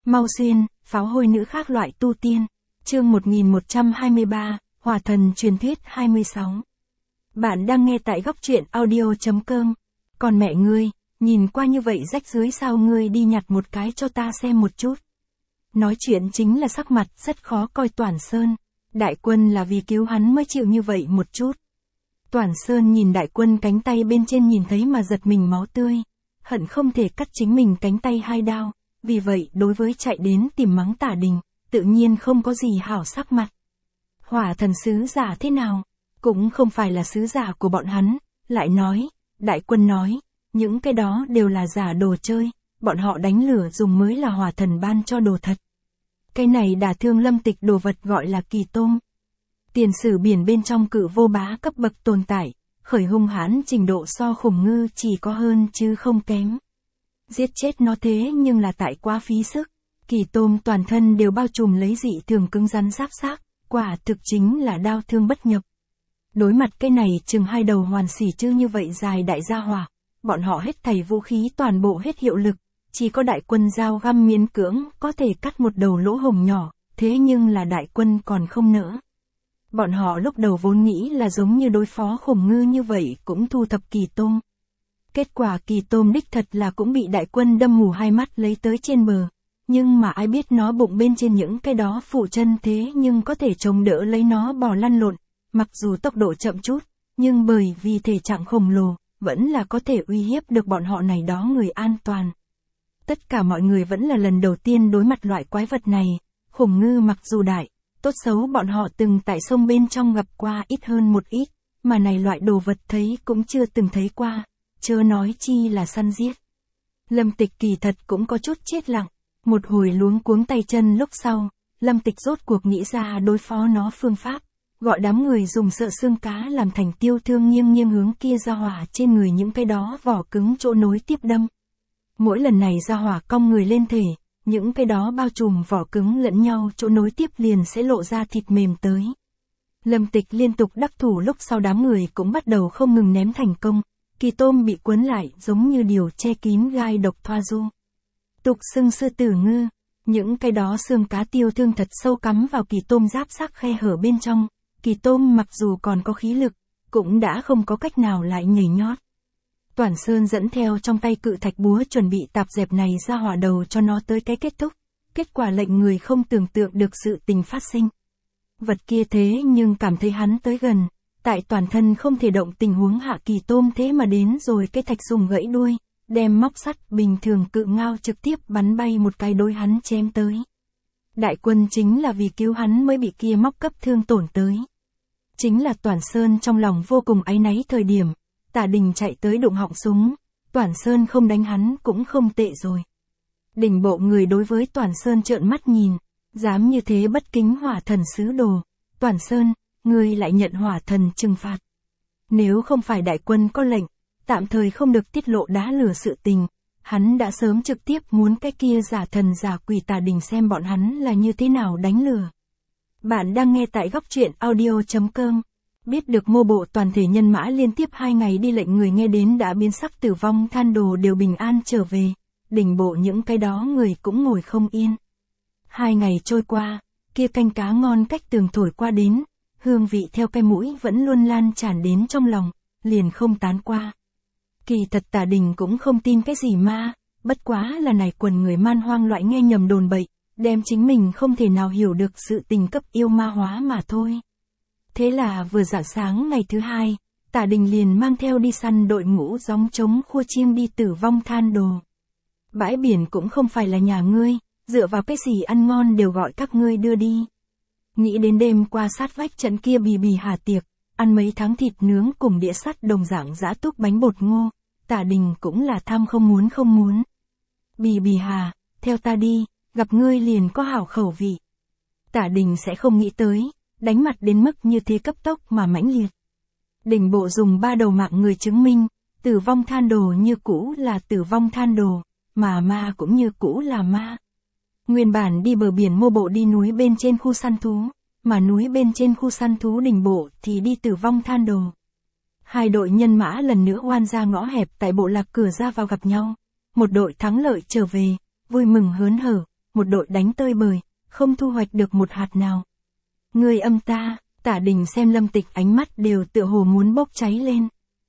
Mau xuyên, pháo hôi nữ khác loại tu tiên. Chương 1123, Hỏa thần truyền thuyết 26. Bạn đang nghe tại góc truyện audio.com. Còn mẹ ngươi, nhìn qua như vậy rách rưới sao ngươi đi nhặt một cái cho ta xem một chút. Nói chuyện chính là sắc mặt rất khó coi Toản Sơn. Đại Quân là vì cứu hắn mới chịu như vậy một chút. Toản Sơn nhìn Đại Quân cánh tay bên trên nhìn thấy mà giật mình máu tươi. Hận không thể cắt chính mình cánh tay 2 đao. Vì vậy đối với chạy đến tìm mắng Tả Đình, tự nhiên không có gì hảo sắc mặt. Hỏa thần sứ giả thế nào? Cũng không phải là sứ giả của bọn hắn. Lại nói, Đại Quân nói, những cái đó đều là giả đồ chơi. Bọn họ đánh lửa dùng mới là hỏa thần ban cho đồ thật. Cái này đả thương Lâm Tịch đồ vật gọi là kỳ tôm. Tiền sử biển bên trong cự vô bá cấp bậc tồn tại, khởi hung hãn trình độ so khủng ngư chỉ có hơn chứ không kém. Giết chết nó thế nhưng là tại quá phí sức. Kỳ tôm toàn thân đều bao trùm lấy dị thường cứng rắn giáp xác, quả thực chính là đao thương bất nhập. Đối mặt cái này chừng 2 đầu hoàn xỉ chứ như vậy dài đại gia hỏa, bọn họ hết thảy vũ khí toàn bộ hết hiệu lực, chỉ có Đại Quân dao găm miễn cưỡng có thể cắt một đầu lỗ hổng nhỏ, thế nhưng là Đại Quân còn không nỡ. Bọn họ lúc đầu vốn nghĩ là giống như đối phó khủng ngư như vậy cũng thu thập kỳ tôm. Kết quả kỳ tôm đích thật là cũng bị Đại Quân đâm mù 2 mắt lấy tới trên bờ. Nhưng mà ai biết nó bụng bên trên những cái đó phụ chân thế nhưng có thể chống đỡ lấy nó bò lăn lộn. Mặc dù tốc độ chậm chút, nhưng bởi vì thể trạng khổng lồ, vẫn là có thể uy hiếp được bọn họ này đó người an toàn. Tất cả mọi người vẫn là lần đầu tiên đối mặt loại quái vật này. Khủng ngư mặc dù đại, tốt xấu bọn họ từng tại sông bên trong gặp qua ít hơn một ít, mà này loại đồ vật thấy cũng chưa từng thấy qua, chớ nói chi là săn giết. Lâm Tịch kỳ thật cũng có chút chết lặng, một hồi luống cuống tay chân lúc sau, Lâm Tịch rốt cuộc nghĩ ra đối phó nó phương pháp, gọi đám người dùng sợ xương cá làm thành tiêu thương nghiêng hướng kia ra hỏa trên người những cái đó vỏ cứng chỗ nối tiếp đâm. Mỗi lần này ra hỏa cong người lên thể, những cái đó bao trùm vỏ cứng lẫn nhau chỗ nối tiếp liền sẽ lộ ra thịt mềm tới. Lâm Tịch liên tục đắc thủ lúc sau đám người cũng bắt đầu không ngừng ném thành công, kỳ tôm bị quấn lại giống như điều che kín gai độc thoa du. Tục xưng sư tử ngư, những cái đó xương cá tiêu thương thật sâu cắm vào kỳ tôm giáp xác khe hở bên trong, kỳ tôm mặc dù còn có khí lực, cũng đã không có cách nào lại nhảy nhót. Toản Sơn dẫn theo trong tay cự thạch búa chuẩn bị tạp dẹp này ra hỏa đầu cho nó tới cái kết thúc, kết quả lệnh người không tưởng tượng được sự tình phát sinh. Vật kia thế nhưng cảm thấy hắn tới gần, tại toàn thân không thể động tình huống hạ kỳ tôm thế mà đến rồi cái thạch dùng gãy đuôi, đem móc sắt bình thường cự ngao trực tiếp bắn bay một cái đối hắn chém tới. Đại Quân chính là vì cứu hắn mới bị kia móc cấp thương tổn tới. Chính là Toản Sơn trong lòng vô cùng áy náy thời điểm, Tả Đình chạy tới đụng họng súng, Toản Sơn không đánh hắn cũng không tệ rồi. Đỉnh bộ người đối với Toản Sơn trợn mắt nhìn, dám như thế bất kính hỏa thần sứ đồ, Toản Sơn, ngươi lại nhận hỏa thần trừng phạt. Nếu không phải Đại Quân có lệnh, tạm thời không được tiết lộ đá lửa sự tình, hắn đã sớm trực tiếp muốn cái kia giả thần giả quỷ Tả Đình xem bọn hắn là như thế nào đánh lửa. Bạn đang nghe tại góc truyện audio.com. Biết được mô bộ toàn thể nhân mã liên tiếp 2 ngày đi lệnh người nghe đến đã biến sắc tử vong than đồ đều bình an trở về, đỉnh bộ những cái đó người cũng ngồi không yên. 2 ngày trôi qua, kia canh cá ngon cách tường thổi qua đến, hương vị theo cái mũi vẫn luôn lan tràn đến trong lòng, liền không tán qua. Kỳ thật Tả Đình cũng không tin cái gì ma, bất quá là này quần người man hoang loại nghe nhầm đồn bậy, đem chính mình không thể nào hiểu được sự tình cấp yêu ma hóa mà thôi. Thế là vừa rạng sáng ngày thứ 2, Tả Đình liền mang theo đi săn đội ngũ gióng trống khua chiêng đi tử vong than đồ. Bãi biển cũng không phải là nhà ngươi, dựa vào cái gì ăn ngon đều gọi các ngươi đưa đi. Nghĩ đến đêm qua sát vách trận kia bì bì hà tiệc, ăn mấy tháng thịt nướng cùng đĩa sắt đồng dạng giã túc bánh bột ngô, Tả Đình cũng là tham không muốn. Bì bì hà, theo ta đi, gặp ngươi liền có hảo khẩu vị. Tả Đình sẽ không nghĩ tới, đánh mặt đến mức như thế cấp tốc mà mãnh liệt. Đỉnh bộ dùng 3 đầu mạng người chứng minh, tử vong than đồ như cũ là tử vong than đồ, mà ma cũng như cũ là ma. Nguyên bản đi bờ biển mô bộ đi núi bên trên khu săn thú, mà núi bên trên khu săn thú đỉnh bộ thì đi tử vong than đồ. 2 đội nhân mã lần nữa oan ra ngõ hẹp tại bộ lạc cửa ra vào gặp nhau. Một đội thắng lợi trở về, vui mừng hớn hở, một đội đánh tơi bời, không thu hoạch được một hạt nào. Ngươi âm ta, Tả Đình xem Lâm Tịch ánh mắt đều tựa hồ muốn bốc cháy lên.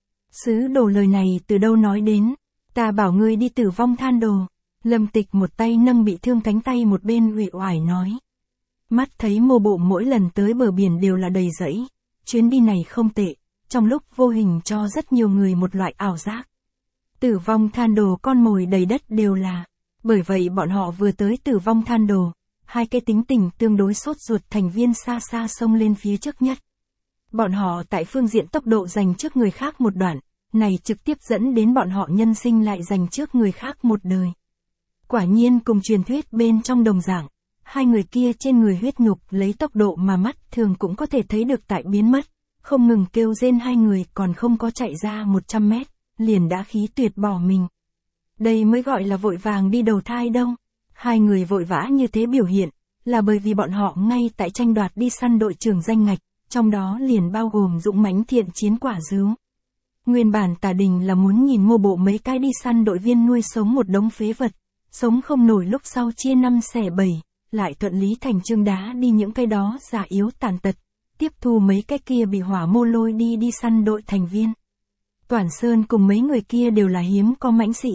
Sứ đồ lời này từ đâu nói đến, ta bảo ngươi đi Tử Vong Than Đồ. Lâm Tịch một tay nâng bị thương cánh tay một bên uể oải nói. Mắt thấy Mô Bộ mỗi lần tới bờ biển đều là đầy rẫy, chuyến đi này không tệ, trong lúc vô hình cho rất nhiều người một loại ảo giác. Tử Vong Than Đồ con mồi đầy đất đều là, bởi vậy bọn họ vừa tới Tử Vong Than Đồ, hai cái tính tình tương đối sốt ruột thành viên xa xa xông lên phía trước nhất. Bọn họ tại phương diện tốc độ giành trước người khác một đoạn, này trực tiếp dẫn đến bọn họ nhân sinh lại giành trước người khác một đời. Quả nhiên cùng truyền thuyết bên trong đồng dạng, hai người kia trên người huyết nhục lấy tốc độ mà mắt thường cũng có thể thấy được tại biến mất, không ngừng kêu rên hai người còn không có chạy ra 100 mét, liền đã khí tuyệt bỏ mình. Đây mới gọi là vội vàng đi đầu thai đâu. Hai người vội vã như thế biểu hiện, là bởi vì bọn họ ngay tại tranh đoạt đi săn đội trưởng danh ngạch, trong đó liền bao gồm dũng mãnh thiện chiến quả dứu. Nguyên bản Tả Đình là muốn nhìn Mô Bộ mấy cái đi săn đội viên nuôi sống một đống phế vật, sống không nổi lúc sau chia 5 xẻ 7, lại thuận lý thành chương đá đi những cái đó già yếu tàn tật, tiếp thu mấy cái kia bị hỏa mô lôi đi săn đội thành viên. Toản Sơn cùng mấy người kia đều là hiếm có mãnh sĩ.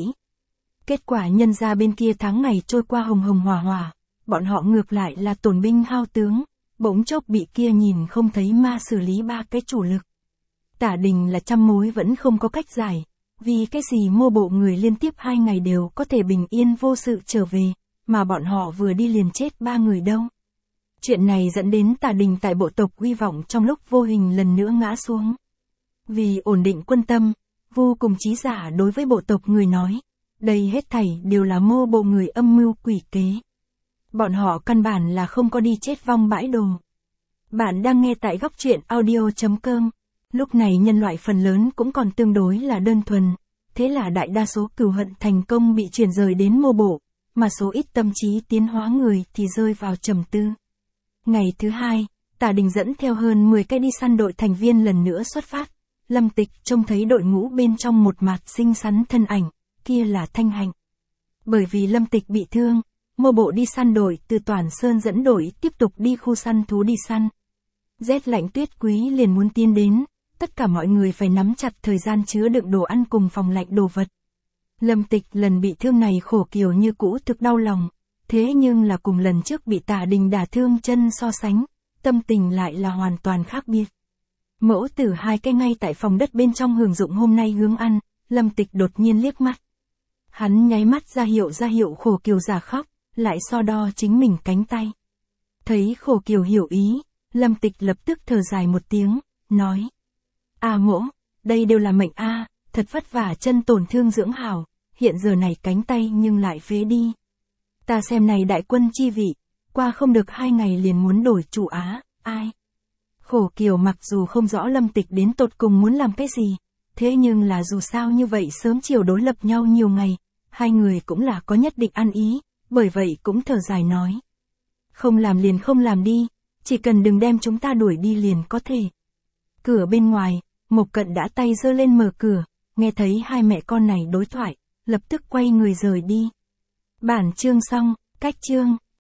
Kết quả nhân ra bên kia tháng ngày trôi qua hồng hồng hỏa hỏa, bọn họ ngược lại là tổn binh hao tướng, bỗng chốc bị kia nhìn không thấy ma xử lý ba cái chủ lực. Tả Đình là trăm mối vẫn không có cách giải, vì cái gì Mô Bộ người liên tiếp 2 ngày đều có thể bình yên vô sự trở về, mà bọn họ vừa đi liền chết 3 người đâu. Chuyện này dẫn đến Tả Đình tại bộ tộc uy vọng trong lúc vô hình lần nữa ngã xuống. Vì ổn định quân tâm, vô cùng trí giả đối với bộ tộc người nói, đây hết thảy đều là Mô Bộ người âm mưu quỷ kế. Bọn họ căn bản là không có đi chết vong bãi đồ. Bạn đang nghe tại góc truyện audio.com. Lúc này nhân loại phần lớn cũng còn tương đối là đơn thuần, thế là đại đa số cừu hận thành công bị chuyển rời đến Mô Bộ, mà số ít tâm trí tiến hóa người thì rơi vào trầm tư. Ngày thứ 2, Tả Đình dẫn theo hơn 10 cái đi săn đội thành viên lần nữa xuất phát. Lâm Tịch trông thấy đội ngũ bên trong một mặt xinh xắn thân ảnh, kia là Thanh Hạnh. Bởi vì Lâm Tịch bị thương, Mô Bộ đi săn đội từ Toản Sơn dẫn đội tiếp tục đi khu săn thú đi săn. Rét lạnh tuyết quý liền muốn tiến đến, tất cả mọi người phải nắm chặt thời gian chứa đựng đồ ăn cùng phòng lạnh đồ vật. Lâm Tịch lần bị thương này khổ kiều như cũ thực đau lòng, thế nhưng là cùng lần trước bị Tả Đình đả thương chân so sánh, tâm tình lại là hoàn toàn khác biệt. Mẫu tử hai cái ngay tại phòng đất bên trong hưởng dụng hôm nay hướng ăn, Lâm Tịch đột nhiên liếc mắt. Hắn nháy mắt ra hiệu khổ kiều giả khóc, lại so đo chính mình cánh tay. Thấy khổ kiều hiểu ý, Lâm Tịch lập tức thở dài một tiếng, nói. Mỗ, đây đều là mệnh thật vất vả chân tổn thương dưỡng hảo, hiện giờ này cánh tay nhưng lại phế đi. Ta xem này đại quân chi vị, qua không được 2 ngày liền muốn đổi chủ ai. Khổ kiều mặc dù không rõ Lâm Tịch đến tột cùng muốn làm cái gì, thế nhưng là dù sao như vậy sớm chiều đối lập nhau nhiều ngày, hai người cũng là có nhất định ăn ý, bởi vậy cũng thở dài nói. Không làm liền không làm đi, chỉ cần đừng đem chúng ta đuổi đi liền có thể. Cửa bên ngoài, Mộc Cận đã tay giơ lên mở cửa, nghe thấy hai mẹ con này đối thoại, lập tức quay người rời đi. Bản chương xong, cách chương.